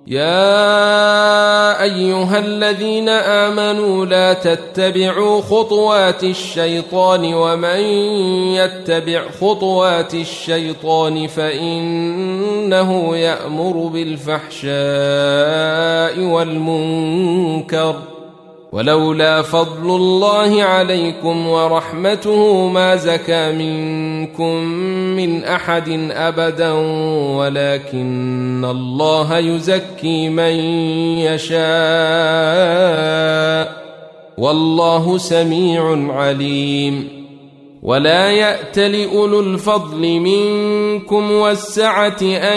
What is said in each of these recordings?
يا أيها الذين آمنوا لا تتبعوا خطوات الشيطان ومن يتبع خطوات الشيطان فإنه يأمر بالفحشاء والمنكر ولولا فضل الله عليكم ورحمته ما زكى منكم من أحد أبدا ولكن الله يزكي من يشاء والله سميع عليم ولا يأتل أولو الفضل منكم والسعة أن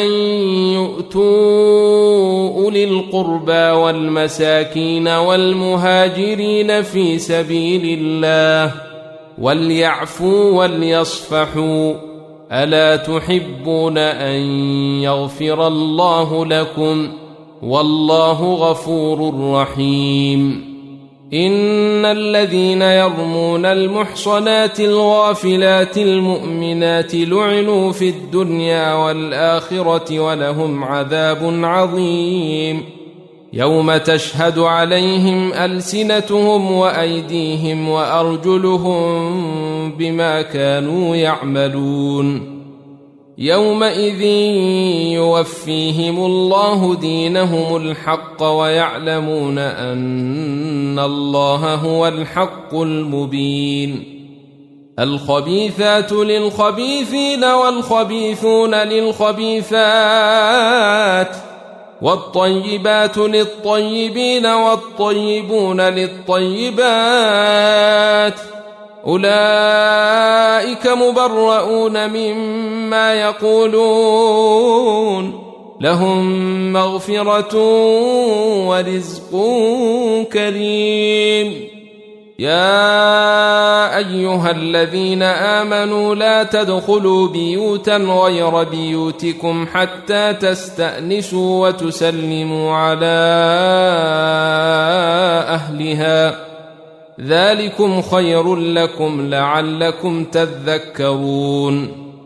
يؤتوا أولي القربى والمساكين والمهاجرين في سبيل الله وليعفوا وليصفحوا ألا تحبون أن يغفر الله لكم والله غفور رحيم إن الذين يرمون المحصنات الغافلات المؤمنات لعنوا في الدنيا والآخرة ولهم عذاب عظيم يوم تشهد عليهم ألسنتهم وأيديهم وأرجلهم بما كانوا يعملون يومئذ يوفيهم الله دينهم الحق ويعلمون أن الله هو الحق المبين الخبيثات للخبيثين والخبيثون للخبيثات والطيبات للطيبين والطيبون للطيبات أولئك مبرؤون مما يقولون لهم مغفرة ورزق كريم يا أيها الذين آمنوا لا تدخلوا بيوتا غير بيوتكم حتى تستأنسوا وتسلموا على أهلها ذلكم خير لكم لعلكم تذكرون